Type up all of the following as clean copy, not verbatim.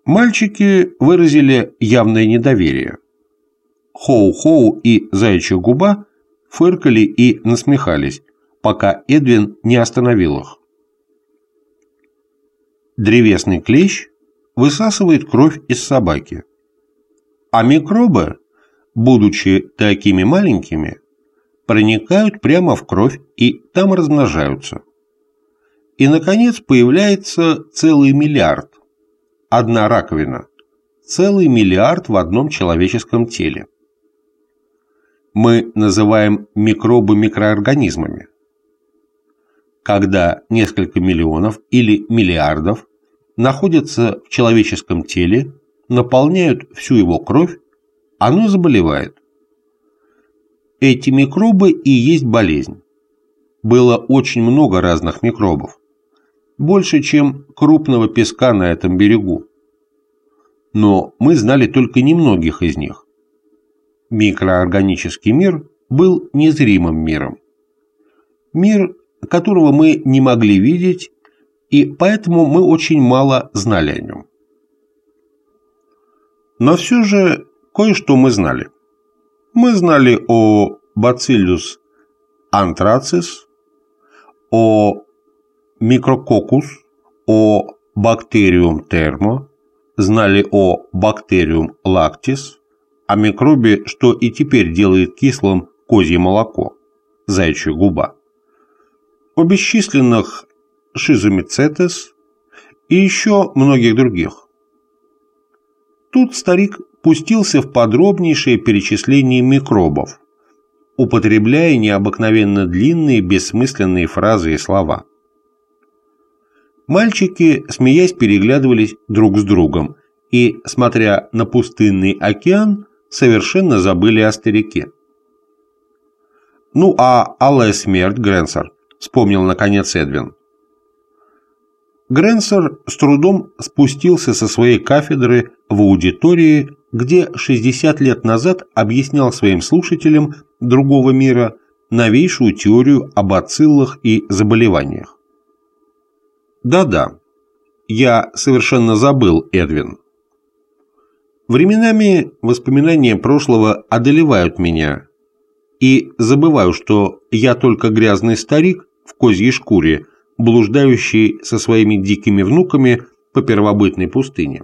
Мальчики выразили явное недоверие. Хоу-Хоу и Заячья губа фыркали и насмехались, пока Эдвин не остановил их. Древесный клещ высасывает кровь из собаки, а микробы, будучи такими маленькими, проникают прямо в кровь и там размножаются. И, наконец, появляется целый миллиард. Одна раковина. Целый миллиард в одном человеческом теле. Мы называем микробы микроорганизмами. Когда несколько миллионов или миллиардов находятся в человеческом теле, наполняют всю его кровь, оно заболевает. Эти микробы и есть болезнь. Было очень много разных микробов. Больше, чем крупного песка на этом берегу. Но мы знали только немногих из них. Микроорганический мир был незримым миром. Мир, которого мы не могли видеть, и поэтому мы очень мало знали о нем. Но все же кое-что мы знали. Мы знали о Bacillus anthracis, о Micrococcus, о Bacterium thermo, знали о Bacterium lactis, о микробе, что и теперь делает кислым козье молоко, заячья губа, о бесчисленных Schizomycetes и еще многих других. Тут старик пустился в подробнейшее перечисление микробов, употребляя необыкновенно длинные бессмысленные фразы и слова. Мальчики, смеясь, переглядывались друг с другом и, смотря на пустынный океан, совершенно забыли о старике. «Ну, а алая смерть, Грэнсер?» — вспомнил наконец Эдвин. Грэнсер с трудом спустился со своей кафедры в аудитории, где 60 лет назад объяснял своим слушателям другого мира новейшую теорию о бациллах и заболеваниях. Да-да, я совершенно забыл, Эдвин. Временами воспоминания прошлого одолевают меня, и забываю, что я только грязный старик в козьей шкуре, блуждающий со своими дикими внуками по первобытной пустыне.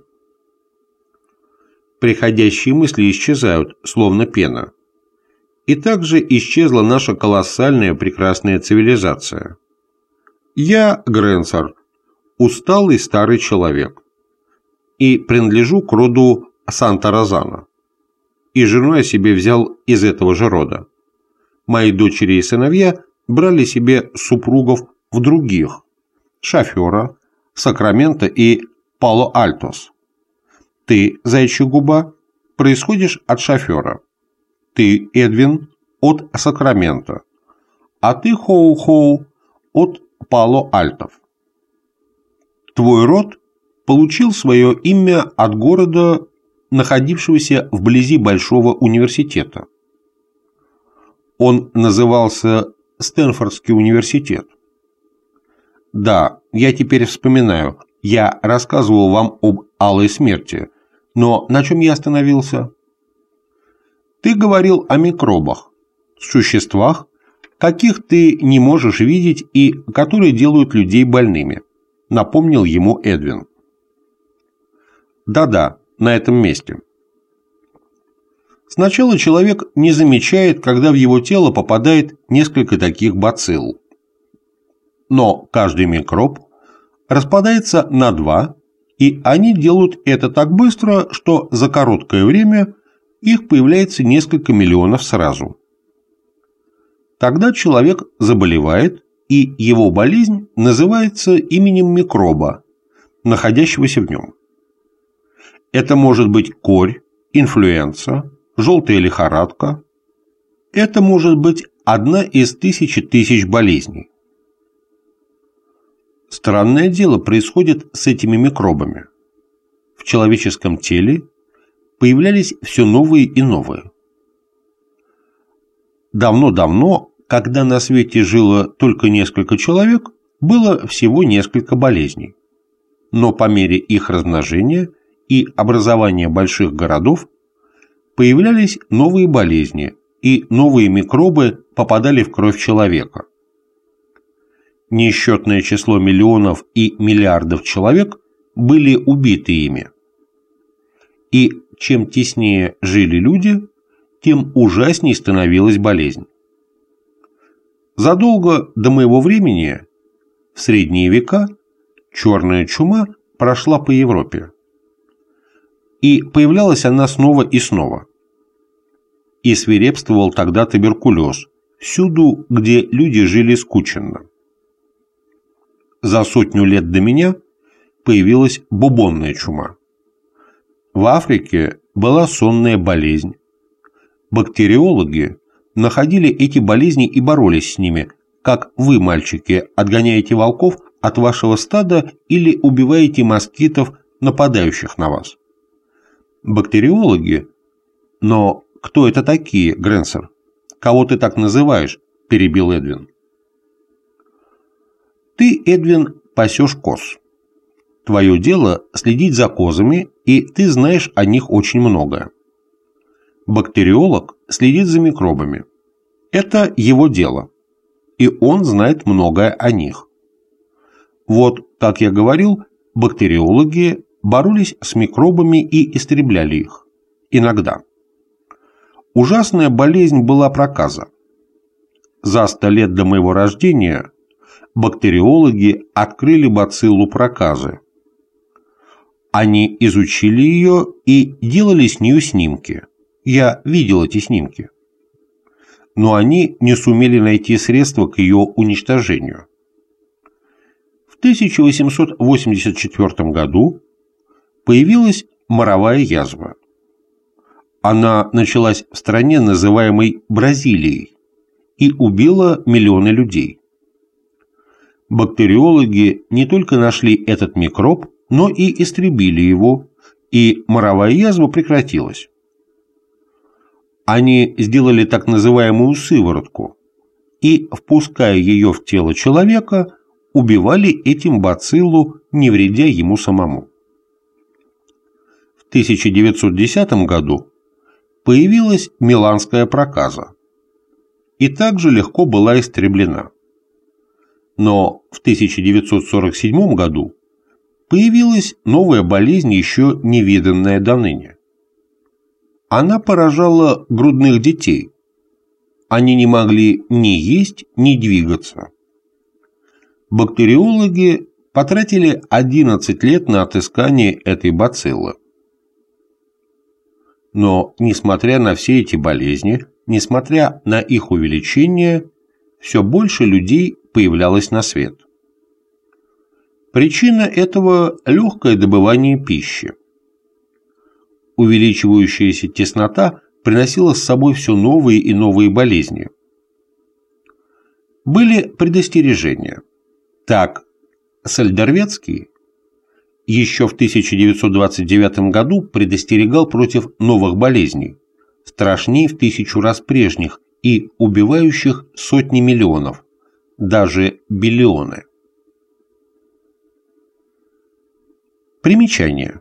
Приходящие мысли исчезают, словно пена. И также исчезла наша колоссальная прекрасная цивилизация. Я, Грэнсер, усталый старый человек, и принадлежу к роду Санта-Розана, и жену я себе взял из этого же рода. Мои дочери и сыновья брали себе супругов в других – Шофера, Сакраменто и Пало-Альтос. Ты, Заячья губа, происходишь от Шофера. Ты, Эдвин, от Сакрамента. А ты, Хоу-Хоу, от Пало-Альтов. Твой род получил свое имя от города, находившегося вблизи большого университета. Он назывался Стэнфордский университет. Да, я теперь вспоминаю, я рассказывал вам об алой смерти, но на чем я остановился? Ты говорил о микробах, существах, каких ты не можешь видеть и которые делают людей больными, напомнил ему Эдвин. Да-да, на этом месте. Сначала человек не замечает, когда в его тело попадает несколько таких бацилл. Но каждый микроб распадается на два, и они делают это так быстро, что за короткое время их появляется несколько миллионов сразу. Тогда человек заболевает, и его болезнь называется именем микроба, находящегося в нем. Это может быть корь, инфлюенса, желтая лихорадка. Это может быть одна из тысячи тысяч болезней. Странное дело происходит с этими микробами. В человеческом теле появлялись все новые и новые. Давно-давно, когда на свете жило только несколько человек, было всего несколько болезней. Но по мере их размножения и образования больших городов появлялись новые болезни, и новые микробы попадали в кровь человека. Несчетное число миллионов и миллиардов человек были убиты ими. И чем теснее жили люди, тем ужасней становилась болезнь. Задолго до моего времени, в средние века, черная чума прошла по Европе. И появлялась она снова и снова. И свирепствовал тогда туберкулез, всюду, где люди жили скученно. За 100 лет до меня появилась бубонная чума. В Африке была сонная болезнь. Бактериологи находили эти болезни и боролись с ними, как вы, мальчики, отгоняете волков от вашего стада или убиваете москитов, нападающих на вас. Бактериологи? Но кто это такие, Гренсер? Кого ты так называешь? Перебил Эдвин. Ты, Эдвин, пасешь коз. Твое дело следить за козами, и ты знаешь о них очень многое. Бактериолог следит за микробами. Это его дело, и он знает многое о них. Вот, как я говорил, бактериологи боролись с микробами и истребляли их. Иногда. Ужасная болезнь была проказа. За 100 лет до моего рождения бактериологи открыли бациллу проказы. Они изучили ее и делали с нее снимки. Я видел эти снимки. Но они не сумели найти средства к ее уничтожению. В 1884 году появилась моровая язва. Она началась в стране, называемой Бразилией, и убила миллионы людей. Бактериологи не только нашли этот микроб, но и истребили его, и моровая язва прекратилась. Они сделали так называемую сыворотку и, впуская ее в тело человека, убивали этим бациллу, не вредя ему самому. В 1910 году появилась миланская проказа и также легко была истреблена. Но в 1947 году появилась новая болезнь, еще не виданная доныне. Она поражала грудных детей. Они не могли ни есть, ни двигаться. Бактериологи потратили 11 лет на отыскание этой бациллы. Но, несмотря на все эти болезни, несмотря на их увеличение, все больше людей появлялось на свет. Причина этого – легкое добывание пищи. Увеличивающаяся теснота приносила с собой все новые и новые болезни. Были предостережения. Так, Сальдервецкий еще в 1929 году предостерегал против новых болезней, страшнее в 1000 раз прежних и убивающих сотни миллионов, даже биллионы. Примечание.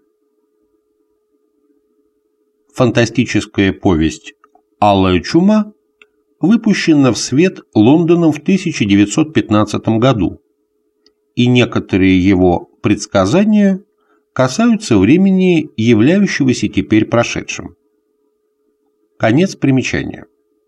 Фантастическая повесть «Алая чума» выпущена в свет Лондоном в 1915 году, и некоторые его предсказания касаются времени, являющегося теперь прошедшим. Конец примечания.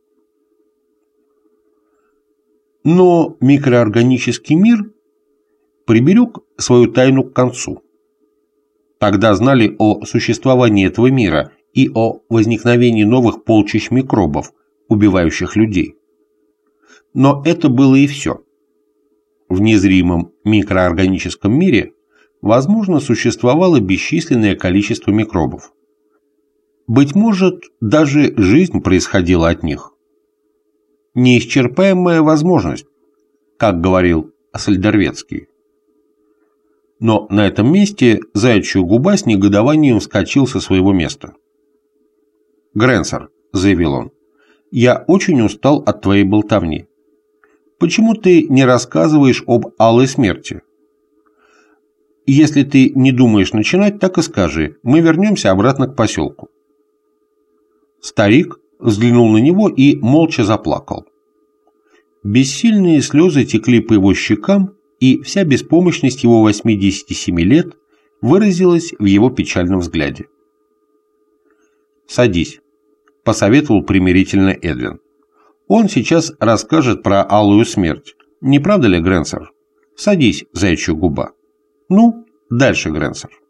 Но микроорганический мир приберег свою тайну к концу. Тогда знали о существовании этого мира и о возникновении новых полчищ микробов, убивающих людей. Но это было и все. В незримом микроорганическом мире, возможно, существовало бесчисленное количество микробов. Быть может, даже жизнь происходила от них. Неисчерпаемая возможность, как говорил Сальдервецкий. Но на этом месте заячья губа с негодованием вскочил со своего места. «Гренсер», — заявил он, — «я очень устал от твоей болтовни. Почему ты не рассказываешь об алой смерти?» Если ты не думаешь начинать, так и скажи. Мы вернемся обратно к поселку». Старик взглянул на него и молча заплакал. Бессильные слезы текли по его щекам, и вся беспомощность его 87 лет выразилась в его печальном взгляде. «Садись», — посоветовал примирительно Эдвин. «Он сейчас расскажет про алую смерть. Не правда ли, Грэнсер? Садись, заячья губа. Ну, дальше, Грэнсер».